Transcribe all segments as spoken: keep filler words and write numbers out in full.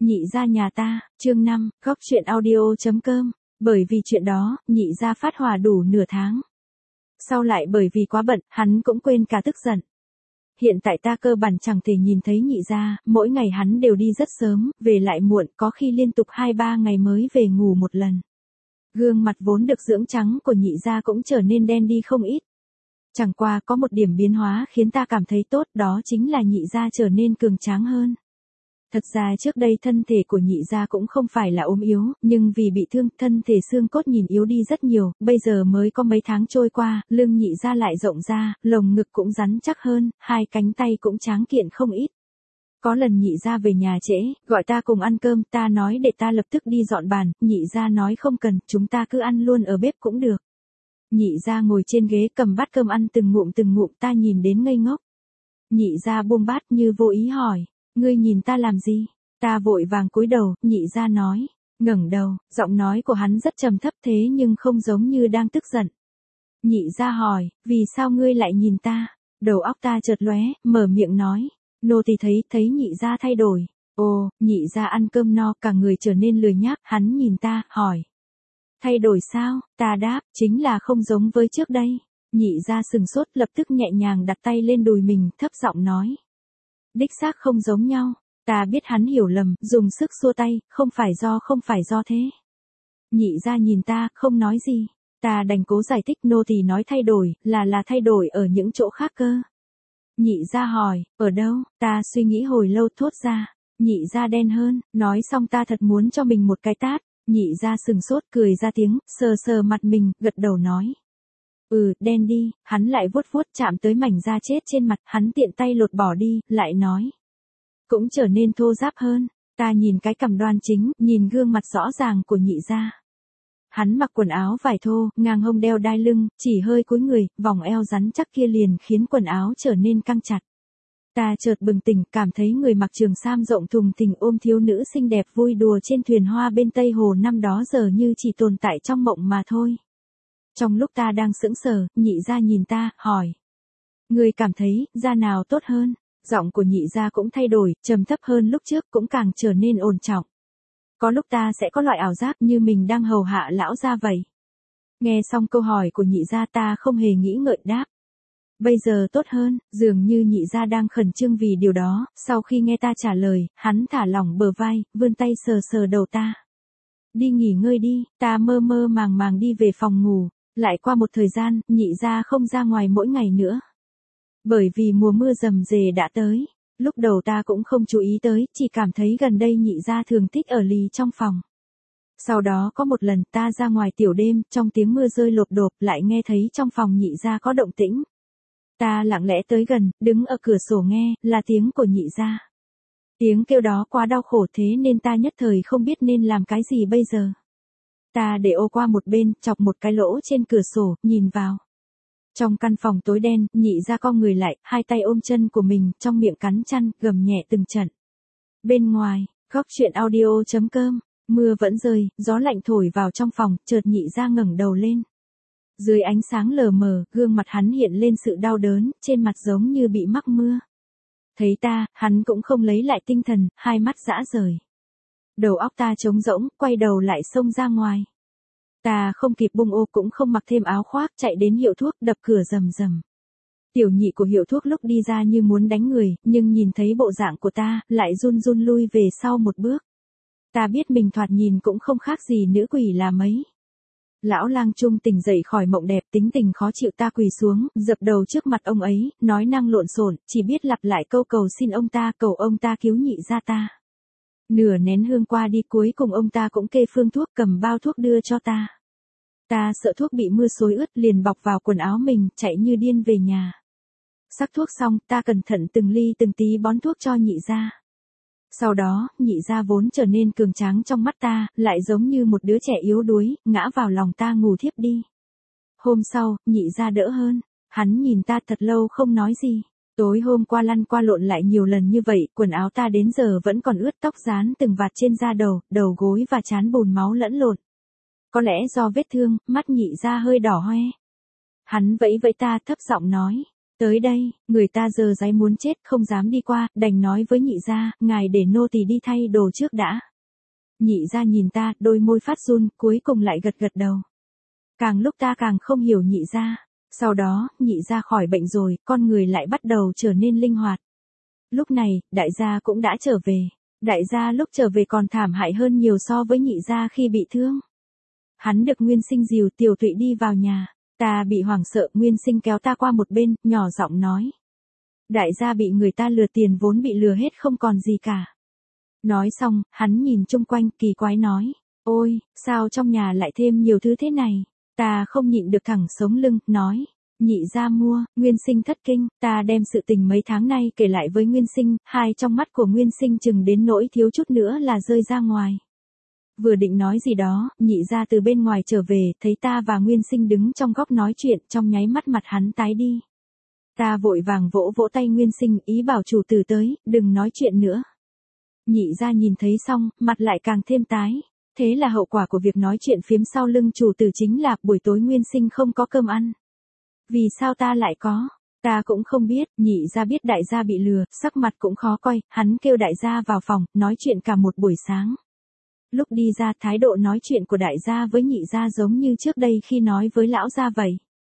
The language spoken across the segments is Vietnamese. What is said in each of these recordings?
Nhị gia nhà ta, chương năm, góc chuyện audio.com. Bởi vì chuyện đó, nhị gia phát hỏa đủ nửa tháng. Sau lại bởi vì quá bận, hắn cũng quên cả tức giận. Hiện tại ta cơ bản chẳng thể nhìn thấy nhị gia, mỗi ngày hắn đều đi rất sớm, về lại muộn, có khi liên tục hai ba ngày mới về ngủ một lần. Gương mặt vốn được dưỡng trắng của nhị gia cũng trở nên đen đi không ít. Chẳng qua có một điểm biến hóa khiến ta cảm thấy tốt, đó chính là nhị gia trở nên cường tráng hơn. Thật ra trước đây thân thể của nhị gia cũng không phải là ốm yếu, nhưng vì bị thương, thân thể xương cốt nhìn yếu đi rất nhiều, bây giờ mới có mấy tháng trôi qua, lưng nhị gia lại rộng ra, lồng ngực cũng rắn chắc hơn, hai cánh tay cũng tráng kiện không ít. Có lần nhị gia về nhà trễ, gọi ta cùng ăn cơm, ta nói để ta lập tức đi dọn bàn, nhị gia nói không cần, chúng ta cứ ăn luôn ở bếp cũng được. Nhị gia ngồi trên ghế cầm bát cơm ăn từng ngụm từng ngụm, ta nhìn đến ngây ngốc. Nhị gia buông bát như vô ý hỏi. Ngươi nhìn ta làm gì? Ta vội vàng cúi đầu, nhị gia nói. Ngẩng đầu, giọng nói của hắn rất trầm thấp thế nhưng không giống như đang tức giận. Nhị gia hỏi, vì sao ngươi lại nhìn ta? Đầu óc ta chợt lóe, mở miệng nói. Nô tỳ thấy, thấy nhị gia thay đổi. Ồ, nhị gia ăn cơm no, cả người trở nên lười nhác, hắn nhìn ta, hỏi. Thay đổi sao? Ta đáp, chính là không giống với trước đây. Nhị gia sừng sốt, lập tức nhẹ nhàng đặt tay lên đùi mình, thấp giọng nói. Đích xác không giống nhau, ta biết hắn hiểu lầm, dùng sức xua tay, không phải do không phải do thế. Nhị gia nhìn ta, không nói gì, ta đành cố giải thích nô tỳ nói thay đổi, là là thay đổi ở những chỗ khác cơ. Nhị gia hỏi, ở đâu, ta suy nghĩ hồi lâu thốt ra, nhị gia đen hơn, nói xong ta thật muốn cho mình một cái tát, nhị gia sừng sốt cười ra tiếng, sờ sờ mặt mình, gật đầu nói. Ừ, đen đi, hắn lại vuốt vuốt chạm tới mảnh da chết trên mặt, hắn tiện tay lột bỏ đi, lại nói. Cũng trở nên thô ráp hơn, ta nhìn cái cằm đoan chính, nhìn gương mặt rõ ràng của nhị gia. Hắn mặc quần áo vải thô, ngang hông đeo đai lưng, chỉ hơi cúi người, vòng eo rắn chắc kia liền khiến quần áo trở nên căng chặt. Ta chợt bừng tỉnh, cảm thấy người mặc trường sam rộng thùng thình ôm thiếu nữ xinh đẹp vui đùa trên thuyền hoa bên Tây Hồ năm đó giờ như chỉ tồn tại trong mộng mà thôi. Trong lúc ta đang sững sờ, nhị gia nhìn ta, hỏi. Người cảm thấy, da nào tốt hơn? Giọng của nhị gia cũng thay đổi, trầm thấp hơn lúc trước, cũng càng trở nên ổn trọng. Có lúc ta sẽ có loại ảo giác như mình đang hầu hạ lão gia vậy. Nghe xong câu hỏi của nhị gia ta không hề nghĩ ngợi đáp. Bây giờ tốt hơn, dường như nhị gia đang khẩn trương vì điều đó, sau khi nghe ta trả lời, hắn thả lỏng bờ vai, vươn tay sờ sờ đầu ta. Đi nghỉ ngơi đi, ta mơ mơ màng màng đi về phòng ngủ. Lại qua một thời gian, nhị gia không ra ngoài mỗi ngày nữa. Bởi vì mùa mưa rầm rề đã tới, lúc đầu ta cũng không chú ý tới, chỉ cảm thấy gần đây nhị gia thường thích ở lì trong phòng. Sau đó có một lần ta ra ngoài tiểu đêm, trong tiếng mưa rơi lộp độp, lại nghe thấy trong phòng nhị gia có động tĩnh. Ta lặng lẽ tới gần, đứng ở cửa sổ nghe, là tiếng của nhị gia. Tiếng kêu đó quá đau khổ thế nên ta nhất thời không biết nên làm cái gì bây giờ. Ta để ô qua một bên, chọc một cái lỗ trên cửa sổ, nhìn vào. Trong căn phòng tối đen, nhị gia cong người lại, hai tay ôm chân của mình, trong miệng cắn chăn, gầm nhẹ từng trận. Bên ngoài, góc chuyện audio.com, mưa vẫn rơi, gió lạnh thổi vào trong phòng, chợt nhị gia ngẩng đầu lên. Dưới ánh sáng lờ mờ, gương mặt hắn hiện lên sự đau đớn, trên mặt giống như bị mắc mưa. Thấy ta, hắn cũng không lấy lại tinh thần, hai mắt dã rời. Đầu óc ta trống rỗng, quay đầu lại xông ra ngoài. Ta không kịp bung ô cũng không mặc thêm áo khoác, chạy đến hiệu thuốc, đập cửa rầm rầm. Tiểu nhị của hiệu thuốc lúc đi ra như muốn đánh người, nhưng nhìn thấy bộ dạng của ta, lại run run lui về sau một bước. Ta biết mình thoạt nhìn cũng không khác gì nữ quỷ là mấy. Lão lang trung tỉnh dậy khỏi mộng đẹp, tính tình khó chịu, ta quỳ xuống, dập đầu trước mặt ông ấy, nói năng lộn xộn, chỉ biết lặp lại câu cầu xin ông ta, cầu ông ta cứu nhị gia ta. Nửa nén hương qua đi, cuối cùng ông ta cũng kê phương thuốc, cầm bao thuốc đưa cho ta. Ta sợ thuốc bị mưa xối ướt, liền bọc vào quần áo mình, chạy như điên về nhà. Sắc thuốc xong, ta cẩn thận từng ly từng tí bón thuốc cho nhị gia. Sau đó, nhị gia vốn trở nên cường tráng trong mắt ta, lại giống như một đứa trẻ yếu đuối, ngã vào lòng ta ngủ thiếp đi. Hôm sau, nhị gia đỡ hơn, hắn nhìn ta thật lâu không nói gì. Tối hôm qua lăn qua lộn lại nhiều lần như vậy, quần áo ta đến giờ vẫn còn ướt, tóc dán từng vạt trên da đầu, đầu gối và trán bùn máu lẫn lộn. Có lẽ do vết thương, mắt nhị gia hơi đỏ hoe. Hắn vẫy vẫy ta, thấp giọng nói, Tới đây, người ta giờ giấy muốn chết không dám đi qua, đành nói với nhị gia, ngài để nô tỳ đi thay đồ trước đã. Nhị gia nhìn ta, đôi môi phát run, cuối cùng lại gật gật đầu. Càng lúc ta càng không hiểu nhị gia. Sau đó, nhị gia khỏi bệnh rồi, con người lại bắt đầu trở nên linh hoạt. Lúc này, đại gia cũng đã trở về. Đại gia lúc trở về còn thảm hại hơn nhiều so với nhị gia khi bị thương. Hắn được Nguyên Sinh dìu Tiểu Thụy đi vào nhà. Ta bị hoảng sợ, Nguyên Sinh kéo ta qua một bên, nhỏ giọng nói. Đại gia bị người ta lừa tiền vốn bị lừa hết không còn gì cả. Nói xong, hắn nhìn chung quanh kỳ quái nói. Ôi, sao trong nhà lại thêm nhiều thứ thế này? Ta không nhịn được thẳng sống lưng, nói. Nhị gia mua, Nguyên Sinh thất kinh, ta đem sự tình mấy tháng nay kể lại với Nguyên Sinh, hai trong mắt của Nguyên Sinh chừng đến nỗi thiếu chút nữa là rơi ra ngoài. Vừa định nói gì đó, nhị gia từ bên ngoài trở về, thấy ta và Nguyên Sinh đứng trong góc nói chuyện, trong nháy mắt mặt hắn tái đi. Ta vội vàng vỗ vỗ tay Nguyên Sinh, ý bảo chủ tử tới, đừng nói chuyện nữa. Nhị gia nhìn thấy xong, mặt lại càng thêm tái. Thế là hậu quả của việc nói chuyện phiếm sau lưng chủ tử chính là buổi tối Nguyên Sinh không có cơm ăn. Vì sao ta lại có? Ta cũng không biết, nhị gia biết đại gia bị lừa, sắc mặt cũng khó coi, hắn kêu đại gia vào phòng, nói chuyện cả một buổi sáng. Lúc đi ra, thái độ nói chuyện của đại gia với nhị gia giống như trước đây khi nói với lão gia vậy.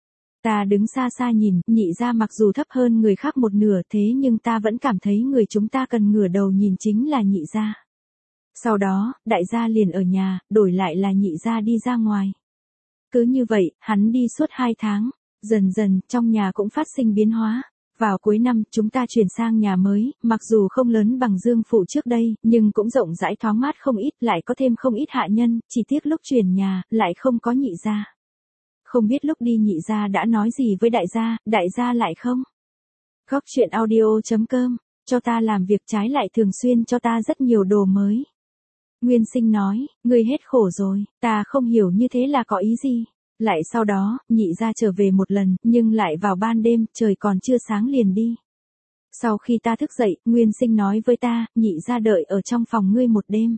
Ta đứng xa xa nhìn, nhị gia mặc dù thấp hơn người khác một nửa thế nhưng ta vẫn cảm thấy người chúng ta cần ngửa đầu nhìn chính là nhị gia. Sau đó, đại gia liền ở nhà, đổi lại là nhị gia đi ra ngoài. Cứ như vậy, hắn đi suốt hai tháng. Dần dần, trong nhà cũng phát sinh biến hóa. Vào cuối năm, chúng ta chuyển sang nhà mới, mặc dù không lớn bằng Dương Phủ trước đây, nhưng cũng rộng rãi thoáng mát không ít, lại có thêm không ít hạ nhân, chỉ tiếc lúc chuyển nhà, lại không có nhị gia. Không biết lúc đi nhị gia đã nói gì với đại gia, đại gia lại không? Góc truyện audio chấm com, cho ta làm việc trái lại thường xuyên cho ta rất nhiều đồ mới. Nguyên Sinh nói, ngươi hết khổ rồi, ta không hiểu như thế là có ý gì. Lại sau đó, nhị gia trở về một lần, nhưng lại vào ban đêm, trời còn chưa sáng liền đi. Sau khi ta thức dậy, Nguyên Sinh nói với ta, nhị gia đợi ở trong phòng ngươi một đêm.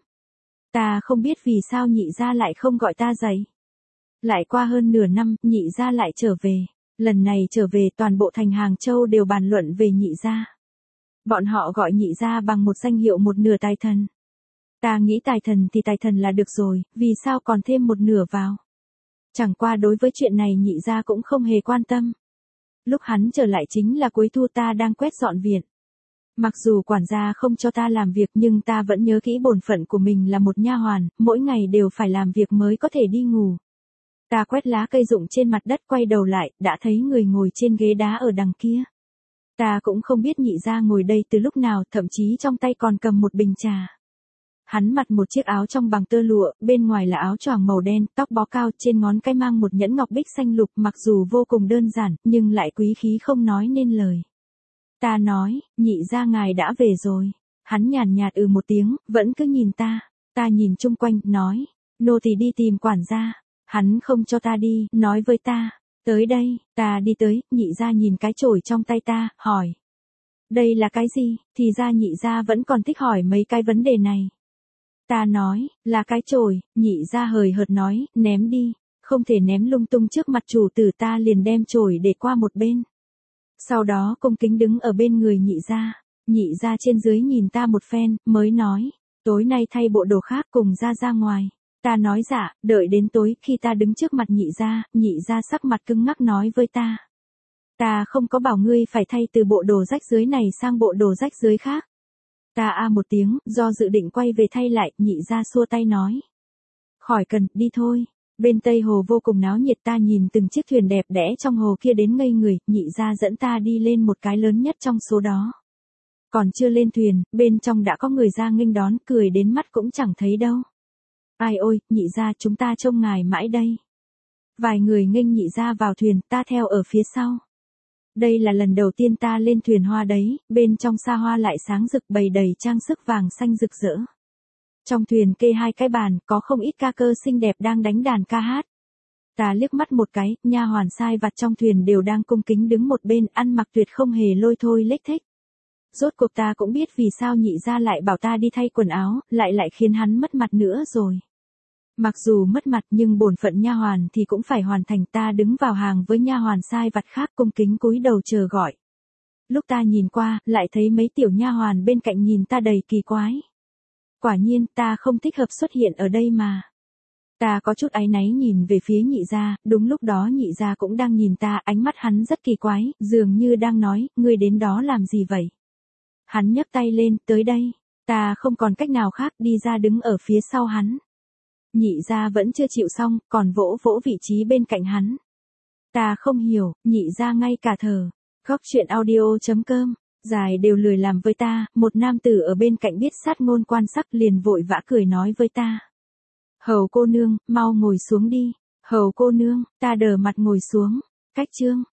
Ta không biết vì sao nhị gia lại không gọi ta dậy. Lại qua hơn nửa năm, nhị gia lại trở về. Lần này trở về toàn bộ thành Hàng Châu đều bàn luận về nhị gia. Bọn họ gọi nhị gia bằng một danh hiệu một nửa tài thần. Ta nghĩ tài thần thì tài thần là được rồi, vì sao còn thêm một nửa vào. Chẳng qua đối với chuyện này nhị gia cũng không hề quan tâm. Lúc hắn trở lại chính là cuối thu ta đang quét dọn viện. Mặc dù quản gia không cho ta làm việc nhưng ta vẫn nhớ kỹ bổn phận của mình là một nha hoàn, mỗi ngày đều phải làm việc mới có thể đi ngủ. Ta quét lá cây rụng trên mặt đất quay đầu lại, đã thấy người ngồi trên ghế đá ở đằng kia. Ta cũng không biết nhị gia ngồi đây từ lúc nào, thậm chí trong tay còn cầm một bình trà. Hắn mặc một chiếc áo trong bằng tơ lụa, bên ngoài là áo choàng màu đen, tóc bó cao, trên ngón cái mang một nhẫn ngọc bích xanh lục, mặc dù vô cùng đơn giản, nhưng lại quý khí không nói nên lời. Ta nói, nhị gia ngài đã về rồi. Hắn nhàn nhạt ừ một tiếng, vẫn cứ nhìn ta. Ta nhìn chung quanh, nói, nô tỳ đi tìm quản gia. Hắn không cho ta đi, nói với ta, tới đây, ta đi tới, nhị gia nhìn cái chổi trong tay ta, hỏi. Đây là cái gì? Thì ra nhị gia vẫn còn thích hỏi mấy cái vấn đề này. Ta nói, là cái chổi, nhị gia hời hợt nói, ném đi, không thể ném lung tung trước mặt chủ tử. Ta liền đem chổi để qua một bên. Sau đó cung kính đứng ở bên người nhị gia, nhị gia trên dưới nhìn ta một phen, mới nói, tối nay thay bộ đồ khác cùng ra ra ngoài. Ta nói dạ, đợi đến tối, khi ta đứng trước mặt nhị gia, nhị gia sắc mặt cứng ngắc nói với ta. Ta không có bảo ngươi phải thay từ bộ đồ rách rưới này sang bộ đồ rách rưới khác. Ta a một tiếng, do dự định quay về thay lại, nhị gia xua tay nói. Khỏi cần, đi thôi. Bên Tây Hồ vô cùng náo nhiệt, ta nhìn từng chiếc thuyền đẹp đẽ trong hồ kia đến ngây người, nhị gia dẫn ta đi lên một cái lớn nhất trong số đó. Còn chưa lên thuyền, bên trong đã có người ra nghênh đón, cười đến mắt cũng chẳng thấy đâu. Ai ôi, nhị gia chúng ta trông ngài mãi đây. Vài người nghênh nhị gia vào thuyền, ta theo ở phía sau. Đây là lần đầu tiên ta lên thuyền hoa đấy, bên trong xa hoa lại sáng rực bày đầy trang sức vàng xanh rực rỡ. Trong thuyền kê hai cái bàn, có không ít ca cơ xinh đẹp đang đánh đàn ca hát. Ta liếc mắt một cái, nha hoàn sai vặt trong thuyền đều đang cung kính đứng một bên, ăn mặc tuyệt không hề lôi thôi lếch thếch. Rốt cuộc ta cũng biết vì sao nhị gia lại bảo ta đi thay quần áo, lại lại khiến hắn mất mặt nữa rồi. Mặc dù mất mặt nhưng bổn phận nha hoàn thì cũng phải hoàn thành. Ta đứng vào hàng với nha hoàn sai vặt khác cung kính cúi đầu chờ gọi. lúc ta nhìn qua, lại thấy mấy tiểu nha hoàn bên cạnh nhìn ta đầy kỳ quái. Quả nhiên, ta không thích hợp xuất hiện ở đây mà. Ta có chút áy náy nhìn về phía nhị gia, đúng lúc đó nhị gia cũng đang nhìn ta, ánh mắt hắn rất kỳ quái, dường như đang nói, ngươi đến đó làm gì vậy? Hắn nhấc tay lên, tới đây. Ta không còn cách nào khác, đi ra đứng ở phía sau hắn. Nhị gia vẫn chưa chịu xong, còn vỗ vỗ vị trí bên cạnh hắn. Ta không hiểu, nhị gia ngay cả thở. Góc chuyện audio chấm com, dài đều lười làm với ta, một nam tử ở bên cạnh biết sát ngôn quan sắc liền vội vã cười nói với ta. Hầu cô nương, mau ngồi xuống đi. Hầu cô nương, ta đờ mặt ngồi xuống. Cách chương.